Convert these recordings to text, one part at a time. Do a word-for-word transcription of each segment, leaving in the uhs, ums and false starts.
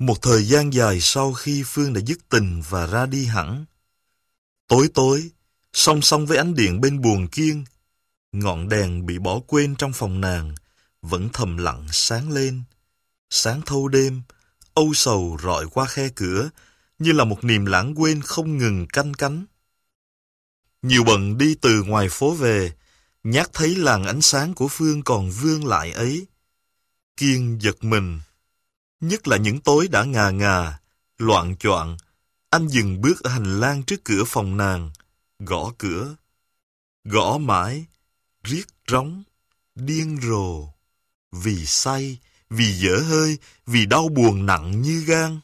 Một thời gian dài sau khi Phương đã dứt tình và ra đi hẳn, tối tối, song song với ánh điện bên buồng Kiên, ngọn đèn bị bỏ quên trong phòng nàng vẫn thầm lặng sáng lên. Sáng thâu đêm, âu sầu rọi qua khe cửa như là một niềm lãng quên không ngừng canh cánh. Nhiều bận đi từ ngoài phố về, nhát thấy làn ánh sáng của Phương còn vương lại ấy. Kiên giật mình, nhất là những tối đã ngà ngà, loạng choạng. Anh dừng bước ở hành lang trước cửa phòng nàng, gõ cửa. Gõ mãi, riết rống, điên rồ. Vì say, vì dở hơi, vì đau buồn nặng như gan.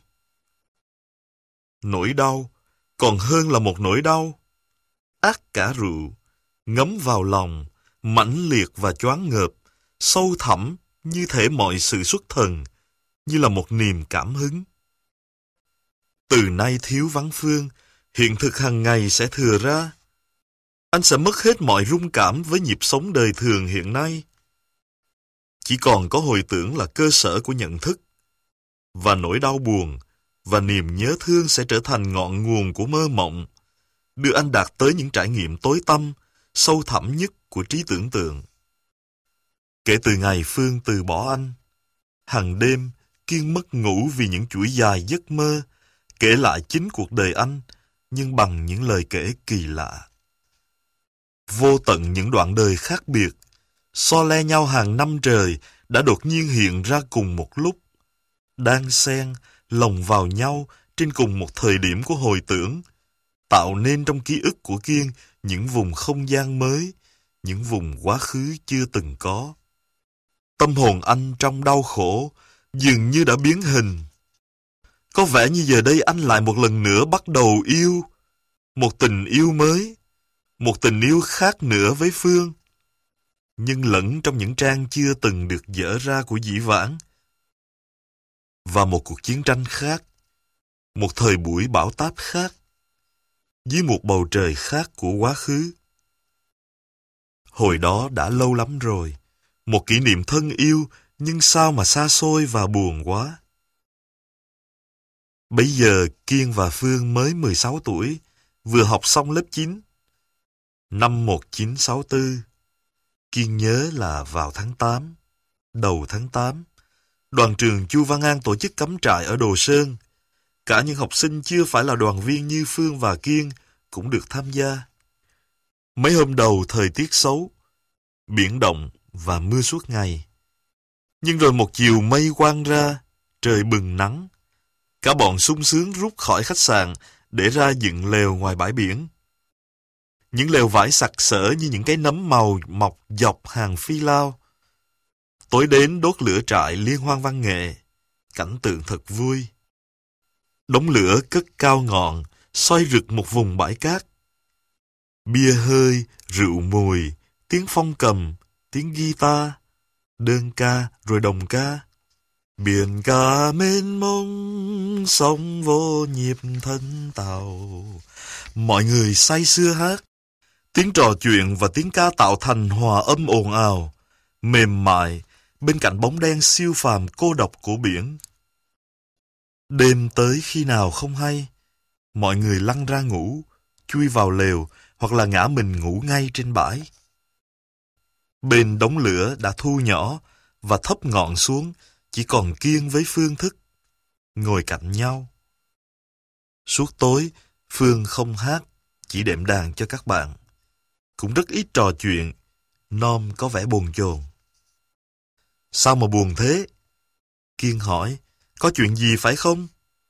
Nỗi đau còn hơn là một nỗi đau. Ác cả rượu, ngấm vào lòng, mãnh liệt và choáng ngợp, sâu thẳm như thể mọi sự xuất thần, như là một niềm cảm hứng. Từ nay thiếu vắng Phương, hiện thực hàng ngày sẽ thừa ra. Anh sẽ mất hết mọi rung cảm với nhịp sống đời thường hiện nay. Chỉ còn có hồi tưởng là cơ sở của nhận thức, và nỗi đau buồn và niềm nhớ thương sẽ trở thành ngọn nguồn của mơ mộng, đưa anh đạt tới những trải nghiệm tối tăm, sâu thẳm nhất của trí tưởng tượng. Kể từ ngày Phương từ bỏ anh, hàng đêm Kiên mất ngủ vì những chuỗi dài giấc mơ, kể lại chính cuộc đời anh, nhưng bằng những lời kể kỳ lạ. Vô tận những đoạn đời khác biệt, so le nhau hàng năm trời, đã đột nhiên hiện ra cùng một lúc, đan xen, lồng vào nhau trên cùng một thời điểm của hồi tưởng, tạo nên trong ký ức của Kiên những vùng không gian mới, những vùng quá khứ chưa từng có. Tâm hồn anh trong đau khổ dường như đã biến hình. Có vẻ như giờ đây anh lại một lần nữa bắt đầu yêu, một tình yêu mới, một tình yêu khác nữa với Phương, nhưng lẫn trong những trang chưa từng được dở ra của dĩ vãng. Và một cuộc chiến tranh khác, một thời buổi bão táp khác, dưới một bầu trời khác của quá khứ. Hồi đó đã lâu lắm rồi, một kỷ niệm thân yêu, nhưng sao mà xa xôi và buồn quá. Bấy giờ Kiên và Phương mới mười sáu tuổi, vừa học xong lớp chín. Năm một nghìn chín trăm sáu mươi tư, Kiên nhớ là vào tháng tám, đầu tháng tám, đoàn trường Chu Văn An tổ chức cắm trại ở Đồ Sơn. Cả những học sinh chưa phải là đoàn viên như Phương và Kiên cũng được tham gia. Mấy hôm đầu thời tiết xấu, biển động và mưa suốt ngày. Nhưng rồi một chiều mây quang ra, trời bừng nắng. Cả bọn sung sướng rút khỏi khách sạn để ra dựng lều ngoài bãi biển. Những lều vải sặc sỡ như những cái nấm màu mọc dọc hàng phi lao. Tối đến đốt lửa trại liên hoan văn nghệ, cảnh tượng thật vui. Đống lửa cất cao ngọn, soi rực một vùng bãi cát. Bia hơi, rượu mùi, tiếng phong cầm, tiếng guitar, đơn ca rồi đồng ca. Biển cả mênh mông, sóng vô nhịp thân tàu. Mọi người say sưa hát. Tiếng trò chuyện và tiếng ca tạo thành hòa âm ồn ào, mềm mại, bên cạnh bóng đen siêu phàm cô độc của biển. Đêm tới khi nào không hay, mọi người lăn ra ngủ, chui vào lều hoặc là ngã mình ngủ ngay trên bãi. Bên đống lửa đã thu nhỏ và thấp ngọn xuống, chỉ còn Kiên với Phương thức, ngồi cạnh nhau. Suốt tối, Phương không hát, chỉ đệm đàn cho các bạn. Cũng rất ít trò chuyện, Nom có vẻ bồn chồn. Sao mà buồn thế? Kiên hỏi, có chuyện gì phải không?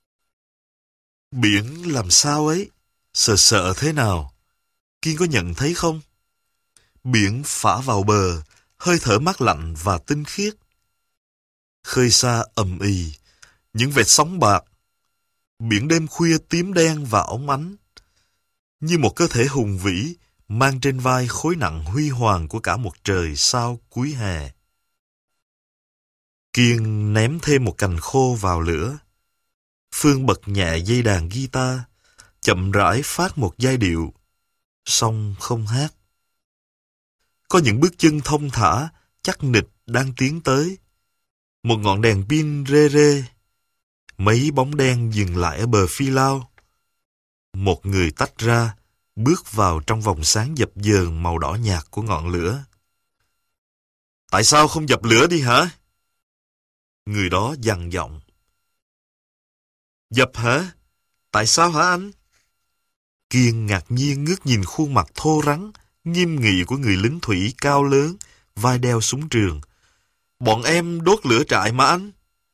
Biển làm sao ấy? Sợ sợ thế nào? Kiên có nhận thấy không? Biển phả vào bờ, hơi thở mát lạnh và tinh khiết. Khơi xa ầm ì, những vệt sóng bạc. Biển đêm khuya tím đen và óng ánh, như một cơ thể hùng vĩ mang trên vai khối nặng huy hoàng của cả một trời sao cuối hè. Kiên ném thêm một cành khô vào lửa. Phương bật nhẹ dây đàn guitar, chậm rãi phát một giai điệu, song không hát. Có những bước chân thông thả, chắc nịch đang tiến tới. Một ngọn đèn pin rê rê. Mấy bóng đen dừng lại ở bờ phi lao. Một người tách ra, bước vào trong vòng sáng dập dờn màu đỏ nhạt của ngọn lửa. Tại sao không dập lửa đi hả? Người đó gằn giọng. Dập hả? Tại sao hả anh? Kiên ngạc nhiên ngước nhìn khuôn mặt thô rắn, nghiêm nghị của người lính thủy cao lớn, vai đeo súng trường. Bọn em đốt lửa trại mà anh.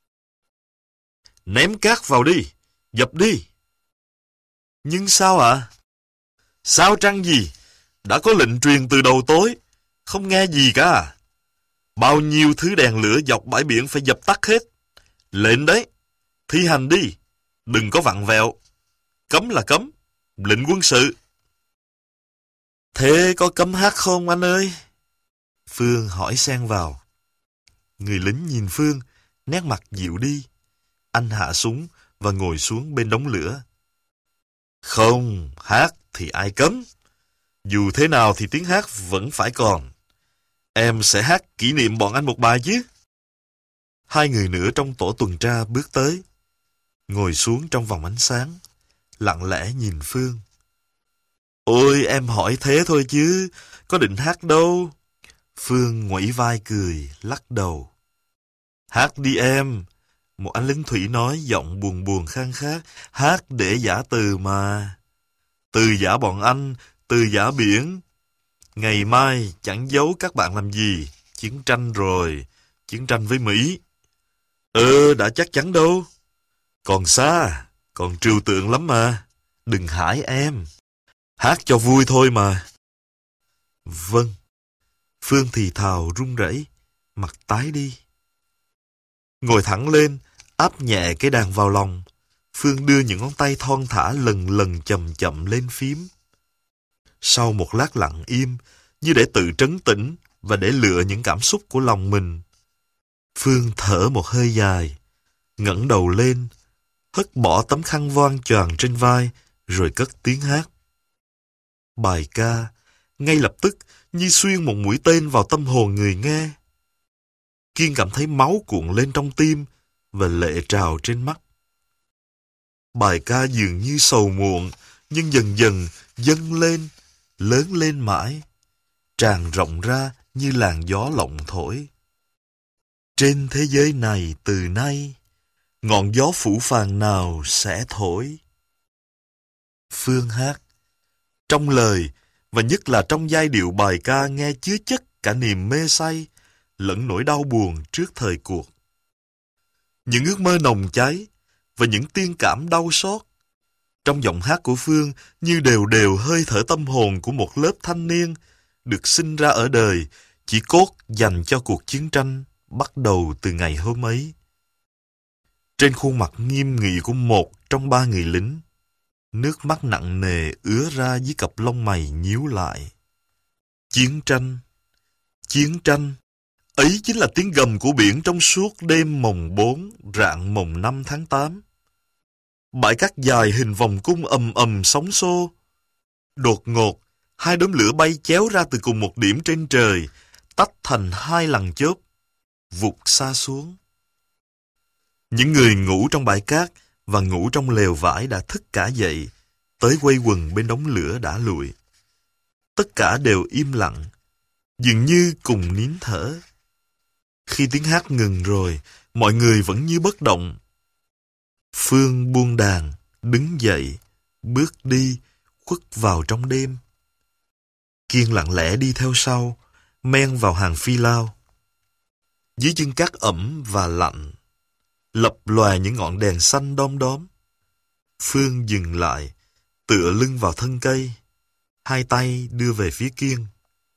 Ném cát vào đi, dập đi. Nhưng sao ạ? À? Sao trăng gì? Đã có lệnh truyền từ đầu tối, không nghe gì cả à? Bao nhiêu thứ đèn lửa dọc bãi biển phải dập tắt hết. Lệnh đấy, thi hành đi, đừng có vặn vẹo. Cấm là cấm, lệnh quân sự. Thế có cấm hát không anh ơi? Phương hỏi xen vào. Người lính nhìn Phương, nét mặt dịu đi. Anh hạ súng và ngồi xuống bên đống lửa. Không, hát thì ai cấm. Dù thế nào thì tiếng hát vẫn phải còn. Em sẽ hát kỷ niệm bọn anh một bài chứ. Hai người nữa trong tổ tuần tra bước tới, ngồi xuống trong vòng ánh sáng, lặng lẽ nhìn Phương. Ôi em hỏi thế thôi chứ, có định hát đâu. Phương nguẩy vai cười, lắc đầu. Hát đi em. Một anh lính thủy nói giọng buồn buồn khan khát. Hát để giả từ mà. Từ giả bọn anh, từ giả biển. Ngày mai chẳng giấu các bạn làm gì. Chiến tranh rồi, chiến tranh với Mỹ. Ờ, đã chắc chắn đâu. Còn xa, còn trừu tượng lắm mà. Đừng hãi em. Hát cho vui thôi mà. Vâng. Phương thì thào run rẩy, mặt tái đi. Ngồi thẳng lên, áp nhẹ cái đàn vào lòng. Phương đưa những ngón tay thon thả lần lần chậm chậm lên phím. Sau một lát lặng im, như để tự trấn tĩnh và để lựa những cảm xúc của lòng mình, Phương thở một hơi dài, ngẩng đầu lên, hất bỏ tấm khăn voan choàng trên vai, rồi cất tiếng hát. Bài ca, ngay lập tức như xuyên một mũi tên vào tâm hồn người nghe. Kiên cảm thấy máu cuộn lên trong tim và lệ trào trên mắt. Bài ca dường như sầu muộn, nhưng dần dần dâng lên, lớn lên mãi, tràn rộng ra như làn gió lộng thổi. Trên thế giới này từ nay, ngọn gió phủ phàng nào sẽ thổi. Phương hát. Trong lời, và nhất là trong giai điệu bài ca nghe chứa chất cả niềm mê say, lẫn nỗi đau buồn trước thời cuộc. Những ước mơ nồng cháy, và những tiên cảm đau xót. Trong giọng hát của Phương như đều đều hơi thở tâm hồn của một lớp thanh niên được sinh ra ở đời chỉ cốt dành cho cuộc chiến tranh bắt đầu từ ngày hôm ấy. Trên khuôn mặt nghiêm nghị của một trong ba người lính, nước mắt nặng nề ứa ra dưới cặp lông mày nhíu lại. Chiến tranh, chiến tranh, ấy chính là tiếng gầm của biển trong suốt đêm mồng bốn, rạng mồng năm tháng tám. Bãi cát dài hình vòng cung ầm ầm sóng xô. Đột ngột, hai đốm lửa bay chéo ra từ cùng một điểm trên trời, tách thành hai lằn chớp, vụt xa xuống. Những người ngủ trong bãi cát và ngủ trong lều vải đã thức cả dậy, tới quây quần bên đống lửa đã lụi. Tất cả đều im lặng, dường như cùng nín thở. Khi tiếng hát ngừng rồi, mọi người vẫn như bất động. Phương buông đàn, đứng dậy, bước đi, khuất vào trong đêm. Kiên lặng lẽ đi theo sau, men vào hàng phi lao. Dưới chân cát ẩm và lạnh, lập lòe những ngọn đèn xanh đom đóm. Phương dừng lại, tựa lưng vào thân cây, hai tay đưa về phía Kiên.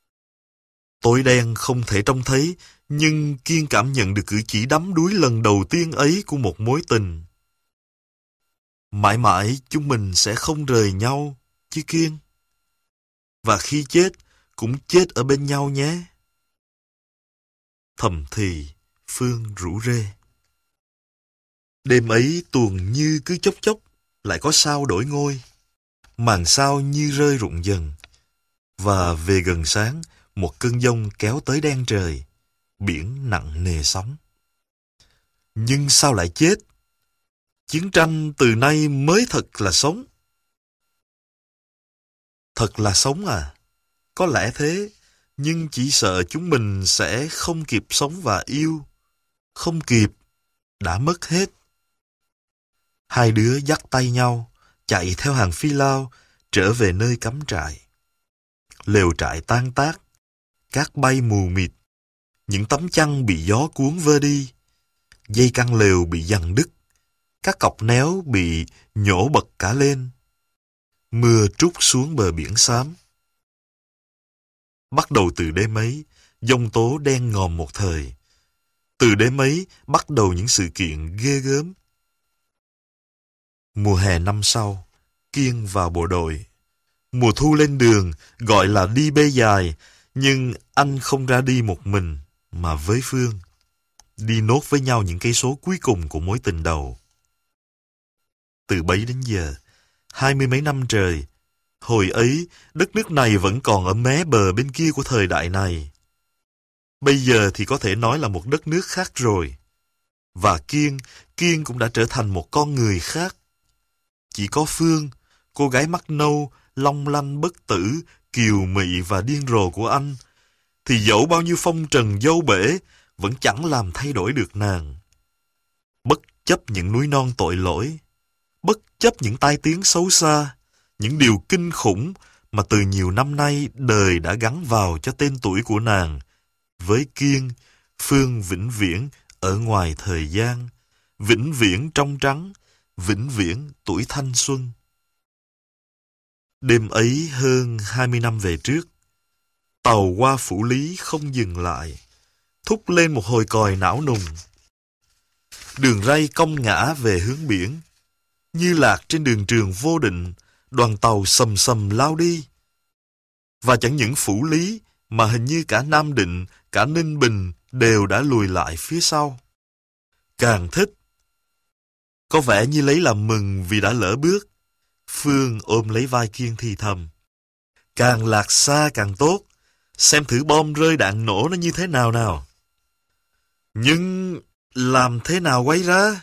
Tối đen không thể trông thấy, nhưng Kiên cảm nhận được cử chỉ đắm đuối lần đầu tiên ấy của một mối tình. Mãi mãi chúng mình sẽ không rời nhau, chứ Kiên. Và khi chết, cũng chết ở bên nhau nhé. Thầm thì, Phương rủ rê. Đêm ấy tuồng như cứ chốc chốc, lại có sao đổi ngôi. Màn sao như rơi rụng dần. Và về gần sáng, một cơn giông kéo tới đen trời. Biển nặng nề sóng. Nhưng sao lại chết? Chiến tranh từ nay mới thật là sống. Thật là sống à? Có lẽ thế, nhưng chỉ sợ chúng mình sẽ không kịp sống và yêu. Không kịp, đã mất hết. Hai đứa dắt tay nhau, chạy theo hàng phi lao, trở về nơi cắm trại. Lều trại tan tác, cát bay mù mịt, những tấm chăn bị gió cuốn vơ đi, dây căng lều bị giằng đứt, các cọc néo bị nhổ bật cả lên. Mưa trút xuống bờ biển xám. Bắt đầu từ đêm ấy, giông tố đen ngòm một thời. Từ đêm ấy bắt đầu những sự kiện ghê gớm. Mùa hè năm sau, Kiên vào bộ đội. Mùa thu lên đường, gọi là đi bê dài, nhưng anh không ra đi một mình, mà với Phương. Đi nốt với nhau những cây số cuối cùng của mối tình đầu. Từ bấy đến giờ, hai mươi mấy năm trời, hồi ấy, đất nước này vẫn còn ở mé bờ bên kia của thời đại này. Bây giờ thì có thể nói là một đất nước khác rồi. Và Kiên, Kiên cũng đã trở thành một con người khác. Chỉ có Phương, cô gái mắt nâu, long lanh bất tử, kiều mị và điên rồ của anh, thì dẫu bao nhiêu phong trần dâu bể, vẫn chẳng làm thay đổi được nàng. Bất chấp những núi non tội lỗi, bất chấp những tai tiếng xấu xa, những điều kinh khủng mà từ nhiều năm nay đời đã gắn vào cho tên tuổi của nàng, với Kiên, Phương vĩnh viễn ở ngoài thời gian, vĩnh viễn trong trắng, vĩnh viễn tuổi thanh xuân. Đêm ấy hơn hai mươi năm về trước, tàu qua Phủ Lý không dừng lại, thúc lên một hồi còi não nùng. Đường ray cong ngã về hướng biển, như lạc trên đường trường vô định, đoàn tàu sầm sầm lao đi. Và chẳng những Phủ Lý, mà hình như cả Nam Định, cả Ninh Bình đều đã lùi lại phía sau. Càng thích. Có vẻ như lấy làm mừng vì đã lỡ bước. Phương ôm lấy vai Kiên thì thầm. Càng lạc xa càng tốt. Xem thử bom rơi đạn nổ nó như thế nào nào. Nhưng làm thế nào quay ra?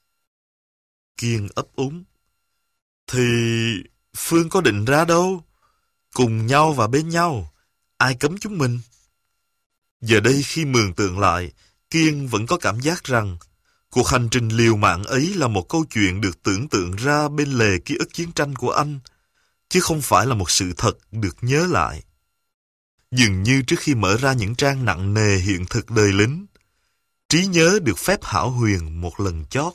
Kiên ấp úng. Thì Phương có định ra đâu. Cùng nhau và bên nhau. Ai cấm chúng mình? Giờ đây khi mường tượng lại, Kiên vẫn có cảm giác rằng cuộc hành trình liều mạng ấy là một câu chuyện được tưởng tượng ra bên lề ký ức chiến tranh của anh, chứ không phải là một sự thật được nhớ lại. Dường như trước khi mở ra những trang nặng nề hiện thực đời lính, trí nhớ được phép hão huyền một lần chót.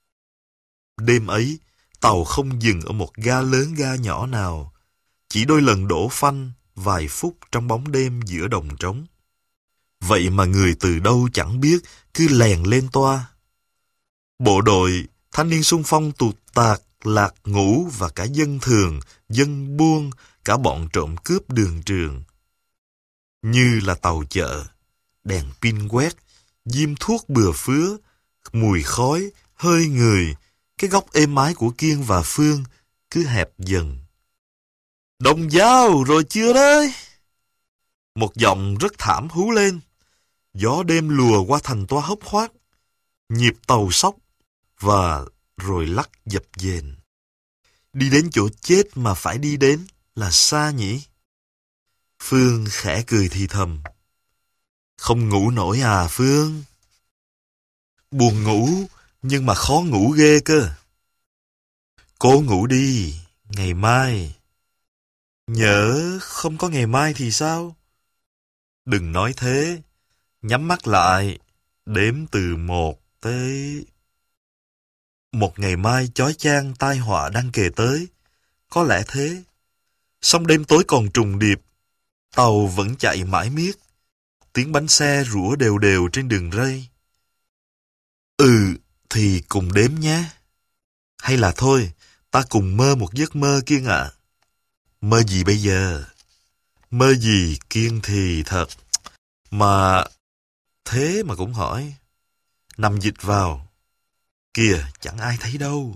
Đêm ấy, tàu không dừng ở một ga lớn ga nhỏ nào, chỉ đôi lần đổ phanh vài phút trong bóng đêm giữa đồng trống. Vậy mà người từ đâu chẳng biết cứ lèn lên toa. Bộ đội, thanh niên xung phong tụt tạc, lạc ngũ và cả dân thường, dân buôn, cả bọn trộm cướp đường trường. Như là tàu chợ, đèn pin quét, diêm thuốc bừa phứa, mùi khói, hơi người, cái góc êm ái của Kiên và Phương cứ hẹp dần. Đồng dao rồi chưa đấy? Một giọng rất thảm hú lên. Gió đêm lùa qua thành toa hốc hoác, nhịp tàu sóc và rồi lắc dập dềnh. Đi đến chỗ chết mà phải đi đến là xa nhỉ? Phương khẽ cười thì thầm. Không ngủ nổi à Phương? Buồn ngủ nhưng mà khó ngủ ghê cơ. Cố ngủ đi, ngày mai. Nhỡ không có ngày mai thì sao? Đừng nói thế. Nhắm mắt lại, đếm từ một tới... Một ngày mai chói chang tai họa đang kề tới. Có lẽ thế. Song đêm tối còn trùng điệp. Tàu vẫn chạy mãi miết. Tiếng bánh xe rủa đều đều trên đường ray. Ừ, thì cùng đếm nhé. Hay là thôi, ta cùng mơ một giấc mơ Kiên ạ. Mơ gì bây giờ? Mơ gì Kiên thì thật. Mà... Thế mà cũng hỏi. Nằm dịch vào. Kìa, chẳng ai thấy đâu.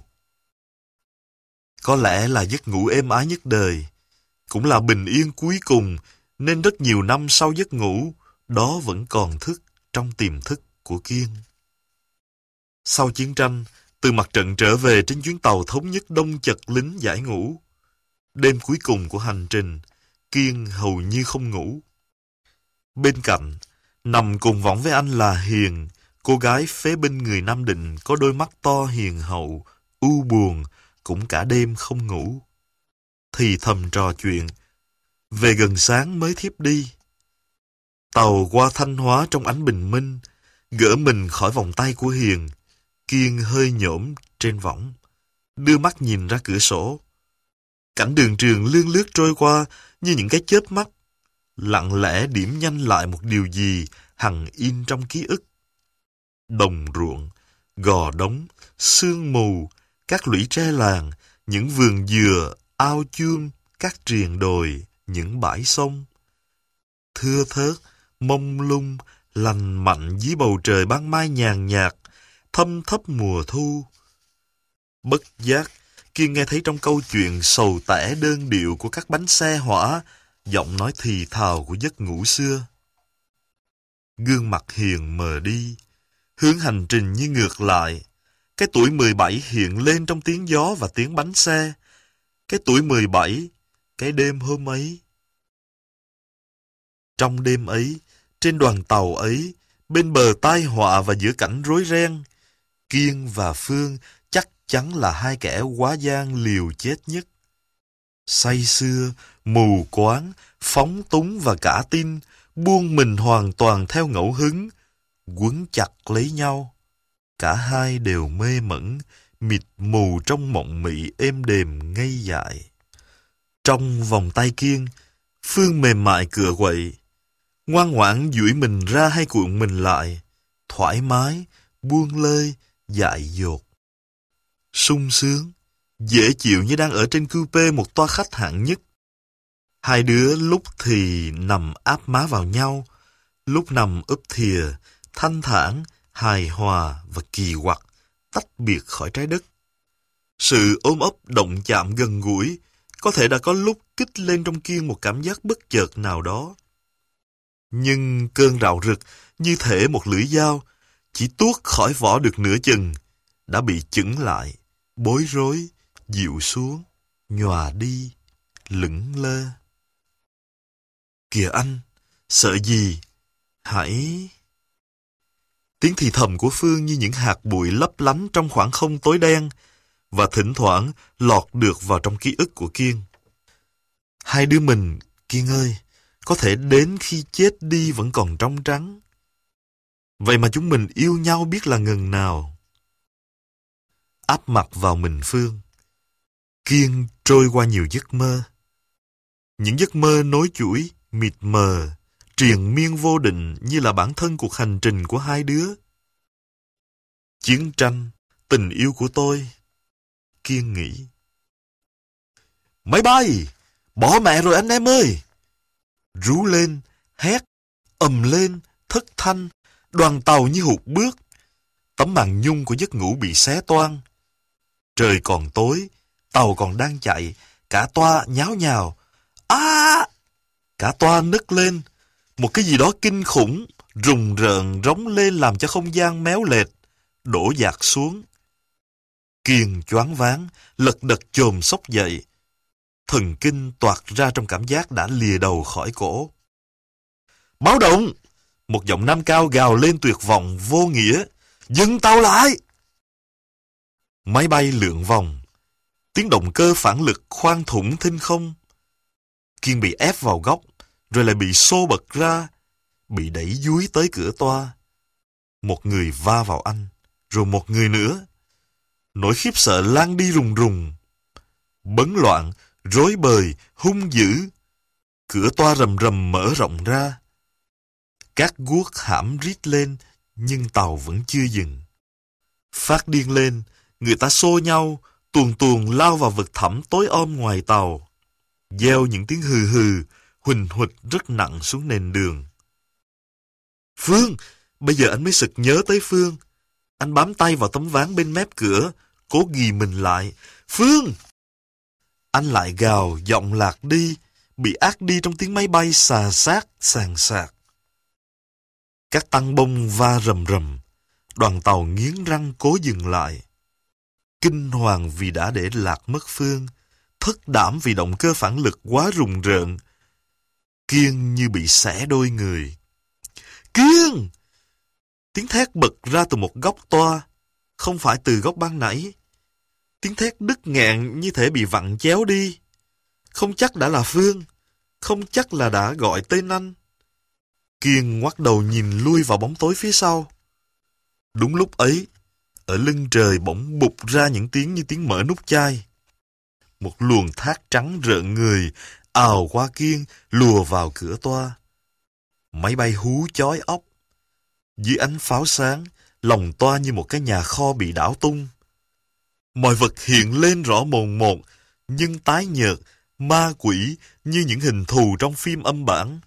Có lẽ là giấc ngủ êm ái nhất đời. Cũng là bình yên cuối cùng, nên rất nhiều năm sau giấc ngủ, đó vẫn còn thức trong tiềm thức của Kiên. Sau chiến tranh, Từ mặt trận trở về trên chuyến tàu thống nhất đông chật lính giải ngũ. Đêm cuối cùng của hành trình, Kiên hầu như không ngủ. Bên cạnh, nằm cùng võng với anh là Hiền, cô gái phế binh người Nam Định có đôi mắt to hiền hậu, u buồn, cũng cả đêm không ngủ. Thì thầm trò chuyện, về gần sáng mới thiếp đi. Tàu qua Thanh Hóa trong ánh bình minh, gỡ mình khỏi vòng tay của Hiền. Kiên hơi nhổm trên võng, đưa mắt nhìn ra cửa sổ. Cảnh đường trường lươn lướt trôi qua như những cái chớp mắt, lặng lẽ điểm nhanh lại một điều gì hằng in trong ký ức. Đồng ruộng, gò đống, sương mù, các lũy tre làng, những vườn dừa, ao chuông, các triền đồi, những bãi sông. Thưa thớt, mông lung, lành mạnh dưới bầu trời ban mai nhàn nhạt, thâm thấp mùa thu. Bất giác, Kiên nghe thấy trong câu chuyện sầu tẻ đơn điệu của các bánh xe hỏa, giọng nói thì thào của giấc ngủ xưa. Gương mặt Hiền mờ đi, hướng hành trình như ngược lại. Cái tuổi mười bảy hiện lên trong tiếng gió và tiếng bánh xe. Cái tuổi mười bảy, cái đêm hôm ấy. Trong đêm ấy, trên đoàn tàu ấy, bên bờ tai họa và giữa cảnh rối ren, Kiên và Phương chắc chắn là hai kẻ quá gian liều chết nhất. Say sưa, mù quáng, phóng túng và cả tin, buông mình hoàn toàn theo ngẫu hứng, quấn chặt lấy nhau. Cả hai đều mê mẩn, mịt mù trong mộng mị êm đềm ngây dại. Trong vòng tay Kiên, Phương mềm mại cựa quậy, ngoan ngoãn duỗi mình ra hay cuộn mình lại, thoải mái, buông lơi, dại dột. Sung sướng, dễ chịu như đang ở trên coupe một toa khách hạng nhất. Hai đứa lúc thì nằm áp má vào nhau, lúc nằm úp thìa, thanh thản, hài hòa và kỳ quặc, tách biệt khỏi trái đất. Sự ôm ấp động chạm gần gũi, có thể đã có lúc kích lên trong Kiên một cảm giác bất chợt nào đó. Nhưng cơn rạo rực, như thể một lưỡi dao, chỉ tuốt khỏi vỏ được nửa chừng, đã bị chững lại, bối rối, dịu xuống, nhòa đi, lững lơ. Kìa anh, sợ gì? Hãy... Tiếng thì thầm của Phương như những hạt bụi lấp lánh trong khoảng không tối đen, và thỉnh thoảng lọt được vào trong ký ức của Kiên. Hai đứa mình, Kiên ơi, có thể đến khi chết đi vẫn còn trong trắng. Vậy mà chúng mình yêu nhau biết là ngần nào. Áp mặt vào mình Phương, Kiên trôi qua nhiều giấc mơ. Những giấc mơ nối chuỗi, mịt mờ, triền miên vô định như là bản thân cuộc hành trình của hai đứa. Chiến tranh, tình yêu của tôi. Kiên nghĩ. Máy bay! Bỏ mẹ rồi anh em ơi! Rú lên, hét, ầm lên, thất thanh, đoàn tàu như hụt bước. Tấm màn nhung của giấc ngủ bị xé toang. Trời còn tối, tàu còn đang chạy, cả toa nháo nhào. À! Cả toa nức lên, một cái gì đó kinh khủng, rùng rợn rống lên làm cho không gian méo lệch, đổ dạt xuống. Kiên choáng váng, lật đật chồm xốc dậy. Thần kinh toạc ra trong cảm giác đã lìa đầu khỏi cổ. Báo động! Một giọng nam cao gào lên tuyệt vọng, vô nghĩa. Dừng tàu lại! Máy bay lượn vòng. Tiếng động cơ phản lực khoan thủng thinh không. Kiên bị ép vào góc, rồi lại bị xô bật ra, bị đẩy dúi tới cửa toa. Một người va vào anh, rồi một người nữa. Nỗi khiếp sợ lan đi rùng rùng. Bấn loạn, rối bời, hung dữ. Cửa toa rầm rầm mở rộng ra. Các guốc hãm rít lên, nhưng tàu vẫn chưa dừng. Phát điên lên, người ta xô nhau, tuồn tuồn lao vào vực thẳm tối om ngoài tàu. Gieo những tiếng hừ hừ, huỳnh huỵch rất nặng xuống nền đường. Phương! Bây giờ anh mới sực nhớ tới Phương. Anh bám tay vào tấm ván bên mép cửa, cố ghì mình lại. Phương! Anh lại gào, giọng lạc đi, bị át đi trong tiếng máy bay xà xát, sàn sạc. Các tăng bông va rầm rầm, đoàn tàu nghiến răng cố dừng lại. kinh hoàng vì đã để lạc mất Phương, thất đảm vì động cơ phản lực quá rùng rợn. Kiên như bị xẻ đôi người. Kiên! Tiếng thét bật ra từ một góc toa, không phải từ góc ban nãy. Tiếng thét đứt ngạn như thể bị vặn chéo đi. Không chắc đã là Phương, không chắc là đã gọi tên anh. Kiên ngoắt đầu nhìn lui vào bóng tối phía sau. Đúng lúc ấy, ở lưng trời bỗng bụt ra những tiếng như tiếng mở nút chai. Một luồng thác trắng rợn người ào qua Kiên, lùa vào cửa toa. Máy bay hú chói óc. Dưới ánh pháo sáng, lòng toa như một cái nhà kho bị đảo tung. Mọi vật hiện lên rõ mồn một, nhưng tái nhợt, ma quỷ như những hình thù trong phim âm bản.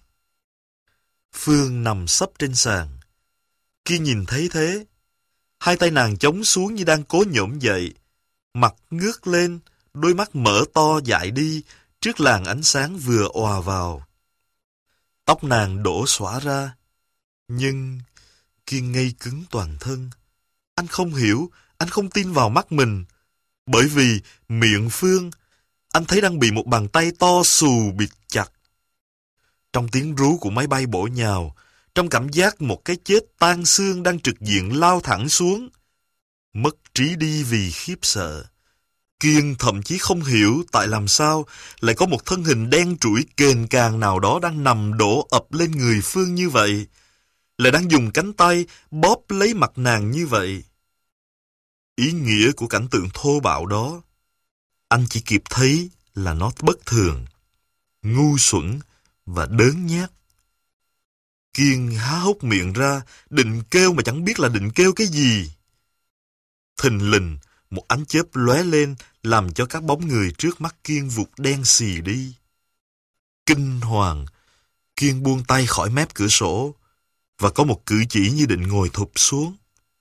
Phương nằm sấp trên sàn. Kiên nhìn thấy thế. Hai tay nàng chống xuống như đang cố nhổm dậy. Mặt ngước lên, đôi mắt mở to dại đi trước làn ánh sáng vừa òa vào. Tóc nàng đổ xõa ra. Nhưng Kiên ngây cứng toàn thân. Anh không hiểu, anh không tin vào mắt mình. Bởi vì miệng Phương, anh thấy đang bị một bàn tay to xù bịt chặt. Trong tiếng rú của máy bay bổ nhào, trong cảm giác một cái chết tan xương đang trực diện lao thẳng xuống. Mất trí đi vì khiếp sợ. Kiên thậm chí không hiểu tại làm sao lại có một thân hình đen trũi kềnh càng nào đó đang nằm đổ ập lên người Phương như vậy, lại đang dùng cánh tay bóp lấy mặt nàng như vậy. Ý nghĩa của cảnh tượng thô bạo đó, anh chỉ kịp thấy là nó bất thường, ngu xuẩn và đớn nhát. Kiên há hốc miệng ra, định kêu mà chẳng biết là định kêu cái gì. Thình lình, một ánh chớp lóe lên, làm cho các bóng người trước mắt Kiên vụt đen xì đi. Kinh hoàng, Kiên buông tay khỏi mép cửa sổ, và có một cử chỉ như định ngồi thụp xuống.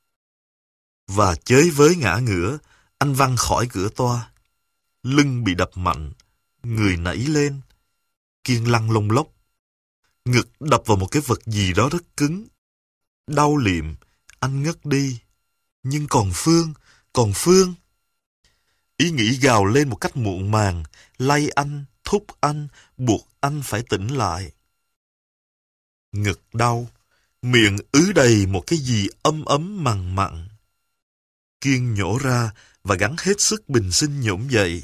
Và chới với ngã ngửa, anh văng khỏi cửa toa. Lưng bị đập mạnh, người nảy lên. Kiên lăn lông lốc. Ngực đập vào một cái vật gì đó rất cứng. Đau liệm, anh ngất đi. Nhưng còn Phương, còn Phương. Ý nghĩ gào lên một cách muộn màng, lay anh, thúc anh, buộc anh phải tỉnh lại. Ngực đau, miệng ứ đầy một cái gì ấm ấm mằn mặn. Kiên nhổ ra và gắng hết sức bình sinh nhổm dậy.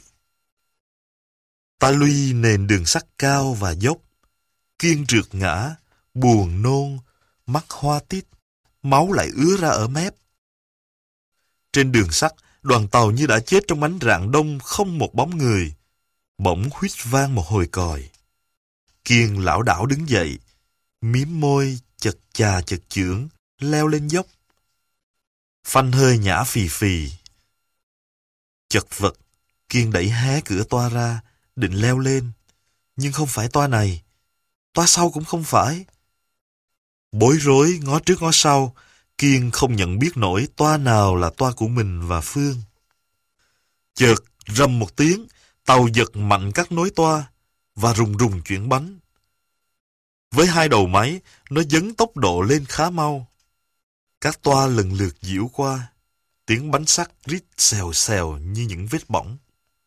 Ta luy nền đường sắt cao và dốc. Kiên trượt ngã, buồn nôn, mắt hoa tít, máu lại ứa ra ở mép. Trên đường sắt, đoàn tàu như đã chết trong ánh rạng đông, không một bóng người. Bỗng huýt vang một hồi còi. Kiên lảo đảo đứng dậy, miếm môi, chật chà chật chưởng, leo lên dốc. Phanh hơi nhả phì phì. Chật vật, Kiên đẩy hé cửa toa ra, định leo lên. Nhưng không phải toa này, toa sau cũng không phải. Bối rối, ngó trước ngó sau, Kiên không nhận biết nổi toa nào là toa của mình và Phương. Chợt rầm một tiếng, tàu giật mạnh các nối toa và rùng rùng chuyển bánh. Với hai đầu máy, nó dấn tốc độ lên khá mau. Các toa lần lượt diễu qua, tiếng bánh sắt rít xèo xèo như những vết bỏng.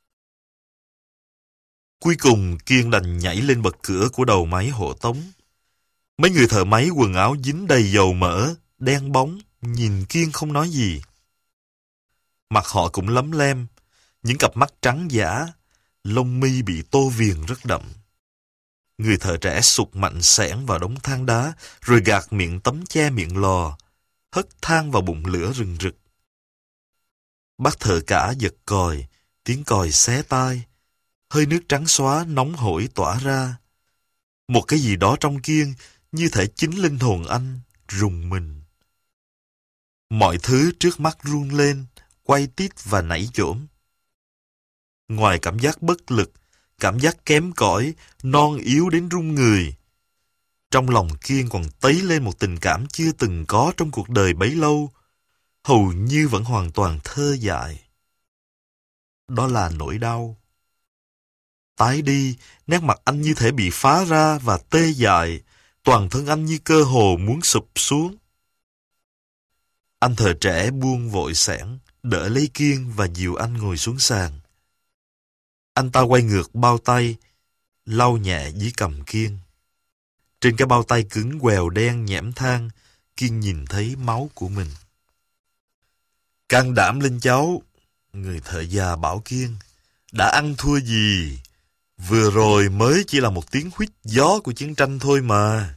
Cuối cùng Kiên đành nhảy lên bậc cửa của đầu máy hộ tống. Mấy người thợ máy quần áo dính đầy dầu mỡ, đen bóng, nhìn Kiên không nói gì. Mặt họ cũng lấm lem, những cặp mắt trắng dã, lông mi bị tô viền rất đậm. Người thợ trẻ sụt mạnh xẻng vào đống than đá, rồi gạt miệng tấm che miệng lò, hất than vào bụng lửa rừng rực. Bác thợ cả giật còi, tiếng còi xé tai, hơi nước trắng xóa nóng hổi tỏa ra. Một cái gì đó trong Kiên như thể chính linh hồn anh rùng mình. Mọi thứ trước mắt run lên, quay tít và nảy chổm. Ngoài cảm giác bất lực, cảm giác kém cỏi, non yếu đến run người, trong lòng Kiên còn tấy lên một tình cảm chưa từng có trong cuộc đời bấy lâu, hầu như vẫn hoàn toàn thơ dại. Đó là nỗi đau. Tái đi, nét mặt anh như thể bị phá ra và tê dại, toàn thân anh như cơ hồ muốn sụp xuống. Anh thợ trẻ buông vội xẻng, đỡ lấy Kiên và dìu anh ngồi xuống sàn. Anh ta quay ngược bao tay, lau nhẹ dưới cằm Kiên. Trên cái bao tay cứng quèo đen nhẽm than, Kiên nhìn thấy máu của mình. Can đảm lên cháu, người thợ già bảo Kiên. Đã ăn thua gì? Vừa rồi mới chỉ là một tiếng huýt gió của chiến tranh thôi mà.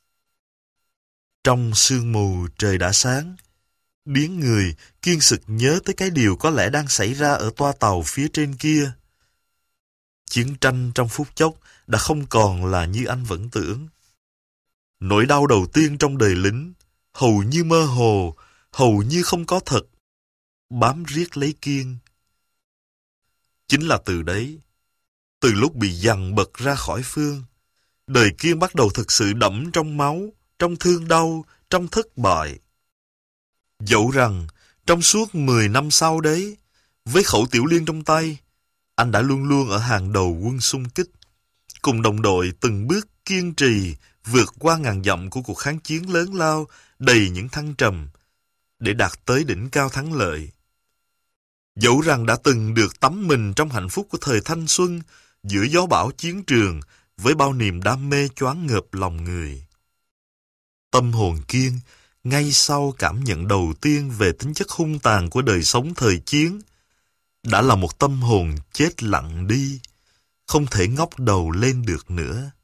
Trong sương mù trời đã sáng. Biến người, Kiên sực nhớ tới cái điều có lẽ đang xảy ra ở toa tàu phía trên kia. Chiến tranh trong phút chốc đã không còn là như anh vẫn tưởng. Nỗi đau đầu tiên trong đời lính, hầu như mơ hồ, hầu như không có thật, bám riết lấy Kiên. Chính là từ đấy, từ lúc bị dằn bật ra khỏi Phương, đời Kiên bắt đầu thực sự đẫm trong máu, trong thương đau, trong thất bại. Dẫu rằng, trong suốt mười năm sau đấy, với khẩu tiểu liên trong tay, anh đã luôn luôn ở hàng đầu quân xung kích, cùng đồng đội từng bước kiên trì vượt qua ngàn dặm của cuộc kháng chiến lớn lao đầy những thăng trầm để đạt tới đỉnh cao thắng lợi. Dẫu rằng đã từng được tắm mình trong hạnh phúc của thời thanh xuân giữa gió bão chiến trường với bao niềm đam mê choáng ngợp lòng người. Tâm hồn Kiên, ngay sau cảm nhận đầu tiên về tính chất hung tàn của đời sống thời chiến, đã là một tâm hồn chết lặng đi, không thể ngóc đầu lên được nữa.